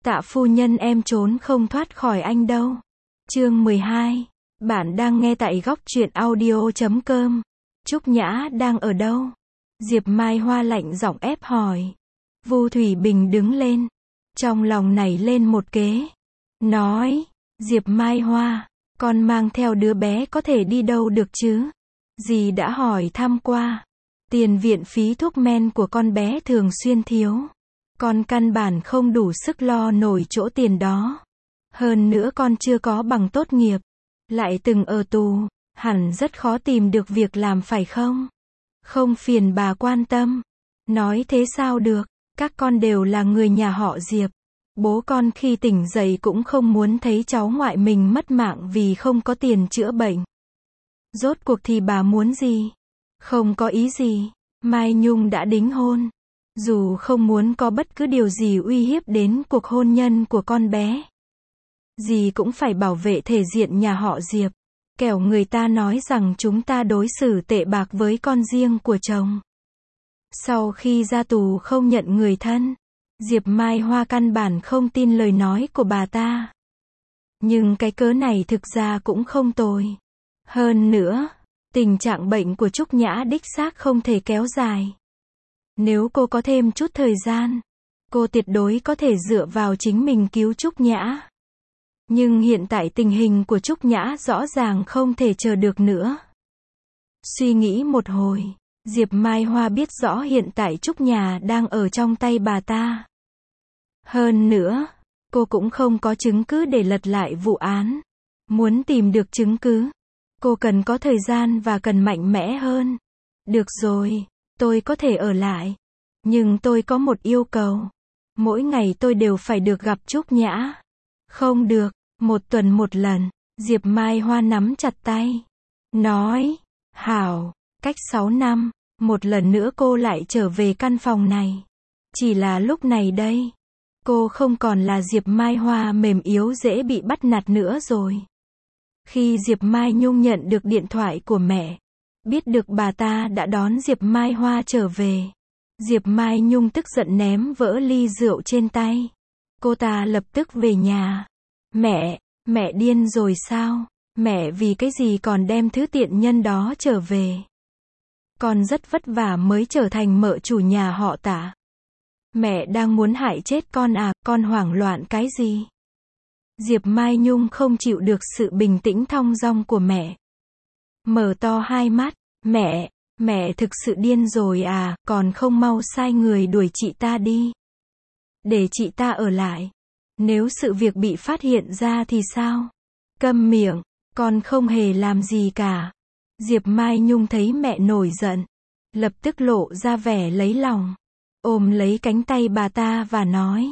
Tạ phu nhân em trốn không thoát khỏi anh đâu. Chương 12. Bạn đang nghe tại góc truyện audio.com. Trúc Nhã đang ở đâu? Diệp Mai Hoa lạnh giọng ép hỏi. Vu Thủy Bình đứng lên. Trong lòng nảy lên một kế. Nói, Diệp Mai Hoa, con mang theo đứa bé có thể đi đâu được chứ? Dì đã hỏi thăm qua. Tiền viện phí thuốc men của con bé thường xuyên thiếu. Con căn bản không đủ sức lo nổi chỗ tiền đó. Hơn nữa con chưa có bằng tốt nghiệp. Lại từng ở tù, hẳn rất khó tìm được việc làm phải không? Không phiền bà quan tâm. Nói thế sao được, các con đều là người nhà họ Diệp. Bố con khi tỉnh dậy cũng không muốn thấy cháu ngoại mình mất mạng vì không có tiền chữa bệnh. Rốt cuộc thì bà muốn gì? Không có ý gì. Mai Nhung đã đính hôn. Dù không muốn có bất cứ điều gì uy hiếp đến cuộc hôn nhân của con bé, dì cũng phải bảo vệ thể diện nhà họ Diệp. Kẻo người ta nói rằng chúng ta đối xử tệ bạc với con riêng của chồng. Sau khi ra tù không nhận người thân, Diệp Mai Hoa căn bản không tin lời nói của bà ta. Nhưng cái cớ này thực ra cũng không tồi. Hơn nữa, tình trạng bệnh của Trúc Nhã đích xác không thể kéo dài. Nếu cô có thêm chút thời gian, cô tuyệt đối có thể dựa vào chính mình cứu Trúc Nhã. Nhưng hiện tại tình hình của Trúc Nhã rõ ràng không thể chờ được nữa. Suy nghĩ một hồi, Diệp Mai Hoa biết rõ hiện tại Trúc Nhã đang ở trong tay bà ta. Hơn nữa, cô cũng không có chứng cứ để lật lại vụ án. Muốn tìm được chứng cứ, cô cần có thời gian và cần mạnh mẽ hơn. Được rồi, tôi có thể ở lại. Nhưng tôi có một yêu cầu. Mỗi ngày tôi đều phải được gặp Trúc Nhã. Không được, 1 tuần 1 lần. Diệp Mai Hoa nắm chặt tay. Nói, hảo, cách 6 năm, một lần nữa cô lại trở về căn phòng này. Chỉ là lúc này đây, cô không còn là Diệp Mai Hoa mềm yếu dễ bị bắt nạt nữa rồi. Khi Diệp Mai Nhung nhận được điện thoại của mẹ, biết được bà ta đã đón Diệp Mai Hoa trở về, Diệp Mai Nhung tức giận ném vỡ ly rượu trên tay. Cô ta lập tức về nhà. Mẹ điên rồi sao? Mẹ vì cái gì còn đem thứ tiện nhân đó trở về? Con rất vất vả mới trở thành mợ chủ nhà họ Tạ. Mẹ đang muốn hại chết con à, con hoảng loạn cái gì? Diệp Mai Nhung không chịu được sự bình tĩnh thong dong của mẹ. Mở to hai mắt, mẹ thực sự điên rồi à, còn không mau sai người đuổi chị ta đi. Để chị ta ở lại. Nếu sự việc bị phát hiện ra thì sao? Câm miệng, con không hề làm gì cả. Diệp Mai Nhung thấy mẹ nổi giận, lập tức lộ ra vẻ lấy lòng. Ôm lấy cánh tay bà ta và nói.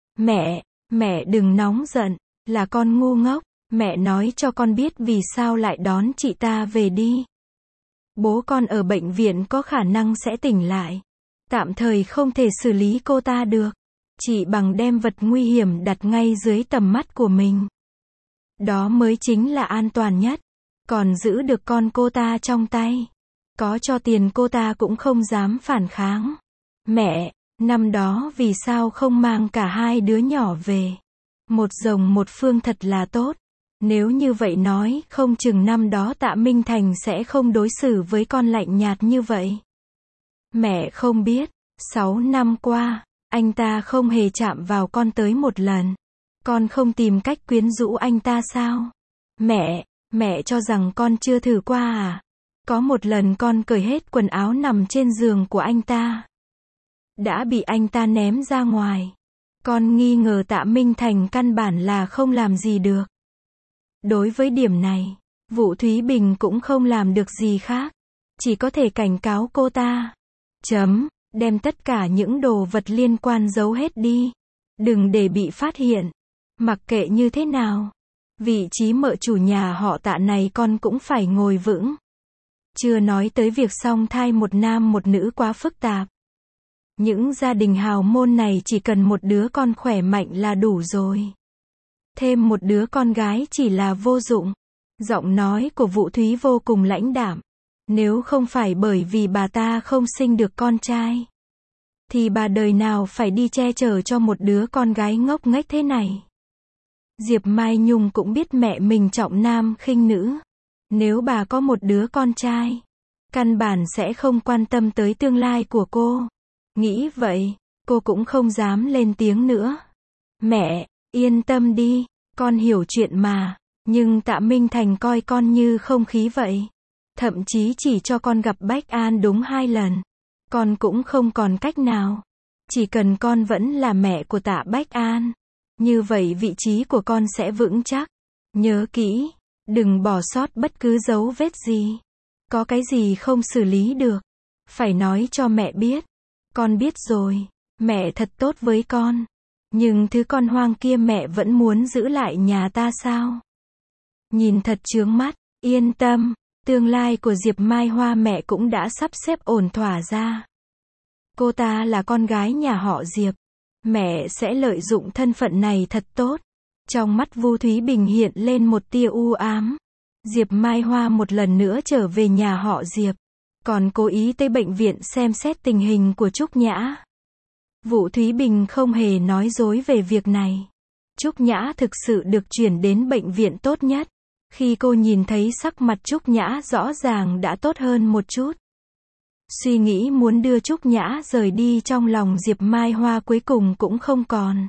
Mẹ đừng nóng giận, là con ngu ngốc. Mẹ nói cho con biết vì sao lại đón chị ta về đi. Bố con ở bệnh viện có khả năng sẽ tỉnh lại. Tạm thời không thể xử lý cô ta được. Chỉ bằng đem vật nguy hiểm đặt ngay dưới tầm mắt của mình. Đó mới chính là an toàn nhất. Còn giữ được con cô ta trong tay. Có cho tiền cô ta cũng không dám phản kháng. Mẹ, năm đó vì sao không mang cả hai đứa nhỏ về? Một rồng một phương thật là tốt. Nếu như vậy nói, không chừng năm đó Tạ Minh Thành sẽ không đối xử với con lạnh nhạt như vậy. Mẹ không biết, 6 năm qua, anh ta không hề chạm vào con tới một lần. Con không tìm cách quyến rũ anh ta sao? Mẹ cho rằng con chưa thử qua à? Có một lần con cởi hết quần áo nằm trên giường của anh ta. Đã bị anh ta ném ra ngoài. Con nghi ngờ Tạ Minh Thành căn bản là không làm gì được. Đối với điểm này, Vũ Thúy Bình cũng không làm được gì khác. Chỉ có thể cảnh cáo cô ta. Đem tất cả những đồ vật liên quan giấu hết đi. Đừng để bị phát hiện. Mặc kệ như thế nào, vị trí mợ chủ nhà họ Tạ này con cũng phải ngồi vững. Chưa nói tới việc song thai một nam một nữ quá phức tạp. Những gia đình hào môn này chỉ cần một đứa con khỏe mạnh là đủ rồi. Thêm một đứa con gái chỉ là vô dụng. Giọng nói của Vũ Thúy vô cùng lãnh đạm. Nếu không phải bởi vì bà ta không sinh được con trai, thì bà đời nào phải đi che chở cho một đứa con gái ngốc nghếch thế này. Diệp Mai Nhung cũng biết mẹ mình trọng nam khinh nữ. Nếu bà có một đứa con trai, căn bản sẽ không quan tâm tới tương lai của cô. Nghĩ vậy, cô cũng không dám lên tiếng nữa. Mẹ, yên tâm đi, con hiểu chuyện mà. Nhưng Tạ Minh Thành coi con như không khí vậy. Thậm chí chỉ cho con gặp Bách An đúng 2 lần. Con cũng không còn cách nào. Chỉ cần con vẫn là mẹ của Tạ Bách An. Như vậy vị trí của con sẽ vững chắc. Nhớ kỹ, đừng bỏ sót bất cứ dấu vết gì. Có cái gì không xử lý được, phải nói cho mẹ biết. Con biết rồi, mẹ thật tốt với con. Nhưng thứ con hoang kia mẹ vẫn muốn giữ lại nhà ta sao? Nhìn thật chướng mắt, yên tâm, tương lai của Diệp Mai Hoa mẹ cũng đã sắp xếp ổn thỏa ra. Cô ta là con gái nhà họ Diệp. Mẹ sẽ lợi dụng thân phận này thật tốt. Trong mắt Vu Thúy Bình hiện lên một tia u ám. Diệp Mai Hoa một lần nữa trở về nhà họ Diệp. Còn cố ý tới bệnh viện xem xét tình hình của Trúc Nhã. Vu Thúy Bình không hề nói dối về việc này. Trúc Nhã thực sự được chuyển đến bệnh viện tốt nhất. Khi cô nhìn thấy sắc mặt Trúc Nhã rõ ràng đã tốt hơn một chút. Suy nghĩ muốn đưa Trúc Nhã rời đi trong lòng Diệp Mai Hoa cuối cùng cũng không còn.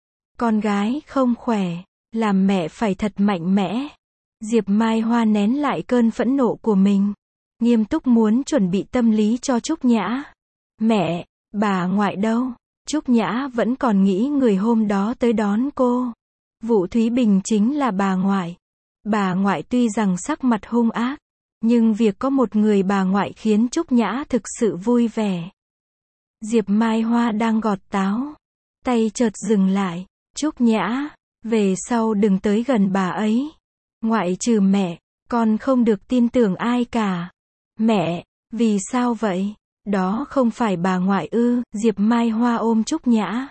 Con gái không khỏe, làm mẹ phải thật mạnh mẽ. Diệp Mai Hoa nén lại cơn phẫn nộ của mình. Nghiêm túc muốn chuẩn bị tâm lý cho Trúc Nhã. Mẹ, bà ngoại đâu? Trúc Nhã vẫn còn nghĩ người hôm đó tới đón cô. Vu Thúy Bình chính là bà ngoại. Bà ngoại tuy rằng sắc mặt hung ác, nhưng việc có một người bà ngoại khiến Trúc Nhã thực sự vui vẻ. Diệp Mai Hoa đang gọt táo. Tay chợt dừng lại. Trúc Nhã, về sau đừng tới gần bà ấy. Ngoại trừ mẹ, con không được tin tưởng ai cả. Mẹ, vì sao vậy? Đó không phải bà ngoại ư? Diệp Mai Hoa ôm Trúc Nhã.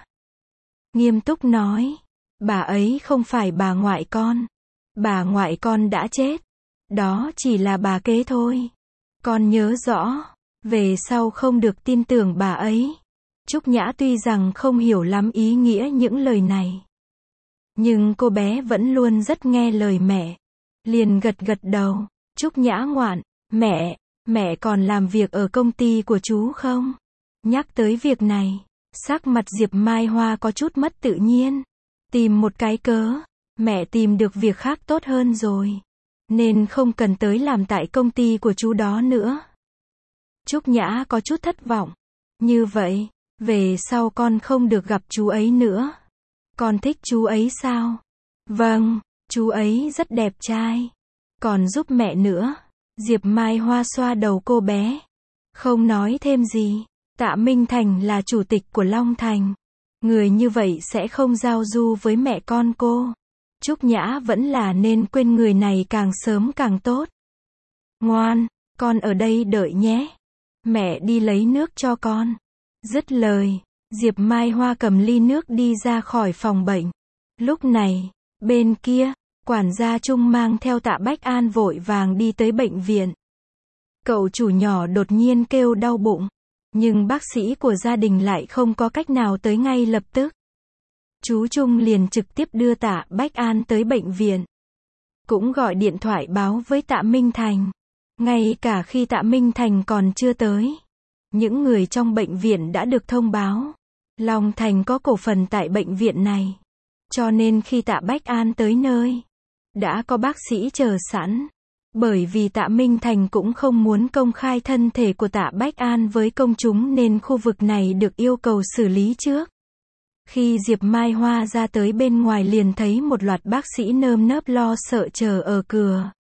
Nghiêm túc nói. Bà ấy không phải bà ngoại con. Bà ngoại con đã chết. Đó chỉ là bà kế thôi. Con nhớ rõ. Về sau không được tin tưởng bà ấy. Trúc Nhã tuy rằng không hiểu lắm ý nghĩa những lời này. Nhưng cô bé vẫn luôn rất nghe lời mẹ. Liền gật gật đầu. Trúc Nhã ngoạn. Mẹ còn làm việc ở công ty của chú không? Nhắc tới việc này, sắc mặt Diệp Mai Hoa có chút mất tự nhiên. Tìm một cái cớ. Mẹ tìm được việc khác tốt hơn rồi. Nên không cần tới làm tại công ty của chú đó nữa. Trúc Nhã có chút thất vọng. Như vậy, về sau con không được gặp chú ấy nữa. Con thích chú ấy sao? Vâng, chú ấy rất đẹp trai. Còn giúp mẹ nữa. Diệp Mai Hoa xoa đầu cô bé. Không nói thêm gì. Tạ Minh Thành là chủ tịch của Long Thành. Người như vậy sẽ không giao du với mẹ con cô. Trúc Nhã vẫn là nên quên người này càng sớm càng tốt. Ngoan, con ở đây đợi nhé. Mẹ đi lấy nước cho con. Dứt lời, Diệp Mai Hoa cầm ly nước đi ra khỏi phòng bệnh. Lúc này, bên kia, quản gia Trung mang theo Tạ Bách An vội vàng đi tới bệnh viện. Cậu chủ nhỏ đột nhiên kêu đau bụng. Nhưng bác sĩ của gia đình lại không có cách nào tới ngay lập tức. Chú Trung liền trực tiếp đưa Tạ Bách An tới bệnh viện. Cũng gọi điện thoại báo với Tạ Minh Thành. Ngay cả khi Tạ Minh Thành còn chưa tới, những người trong bệnh viện đã được thông báo. Long Thành có cổ phần tại bệnh viện này. Cho nên khi Tạ Bách An tới nơi, đã có bác sĩ chờ sẵn. Bởi vì Tạ Minh Thành cũng không muốn công khai thân thể của Tạ Bách An với công chúng nên khu vực này được yêu cầu xử lý trước. Khi Diệp Mai Hoa ra tới bên ngoài liền thấy một loạt bác sĩ nơm nớp lo sợ chờ ở cửa.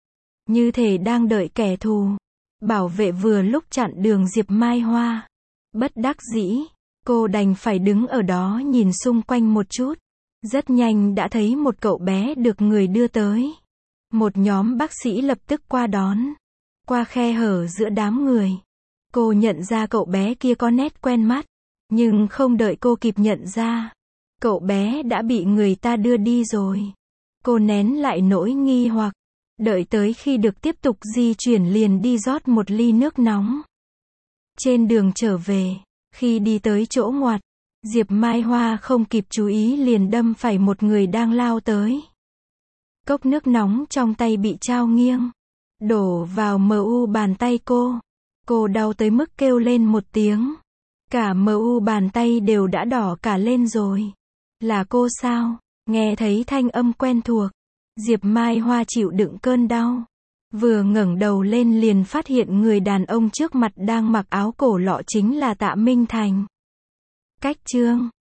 Như thể đang đợi kẻ thù. Bảo vệ vừa lúc chặn đường Diệp Mai Hoa. Bất đắc dĩ, cô đành phải đứng ở đó nhìn xung quanh một chút. Rất nhanh đã thấy một cậu bé được người đưa tới. Một nhóm bác sĩ lập tức qua đón. Qua khe hở giữa đám người, cô nhận ra cậu bé kia có nét quen mắt. Nhưng không đợi cô kịp nhận ra, cậu bé đã bị người ta đưa đi rồi. Cô nén lại nỗi nghi hoặc, đợi tới khi được tiếp tục di chuyển liền đi rót một ly nước nóng. Trên đường trở về, Khi đi tới chỗ ngoặt, Diệp Mai Hoa không kịp chú ý liền đâm phải một người đang lao tới. Cốc nước nóng trong tay bị trao nghiêng, đổ vào mu bàn tay cô. Cô đau tới mức kêu lên một tiếng. Cả mu bàn tay đều đã đỏ cả lên rồi. Là cô sao? Nghe thấy thanh âm quen thuộc. Diệp Mai Hoa chịu đựng cơn đau. Vừa ngẩng đầu lên liền phát hiện người đàn ông trước mặt đang mặc áo cổ lọ chính là Tạ Minh Thành. Cách chương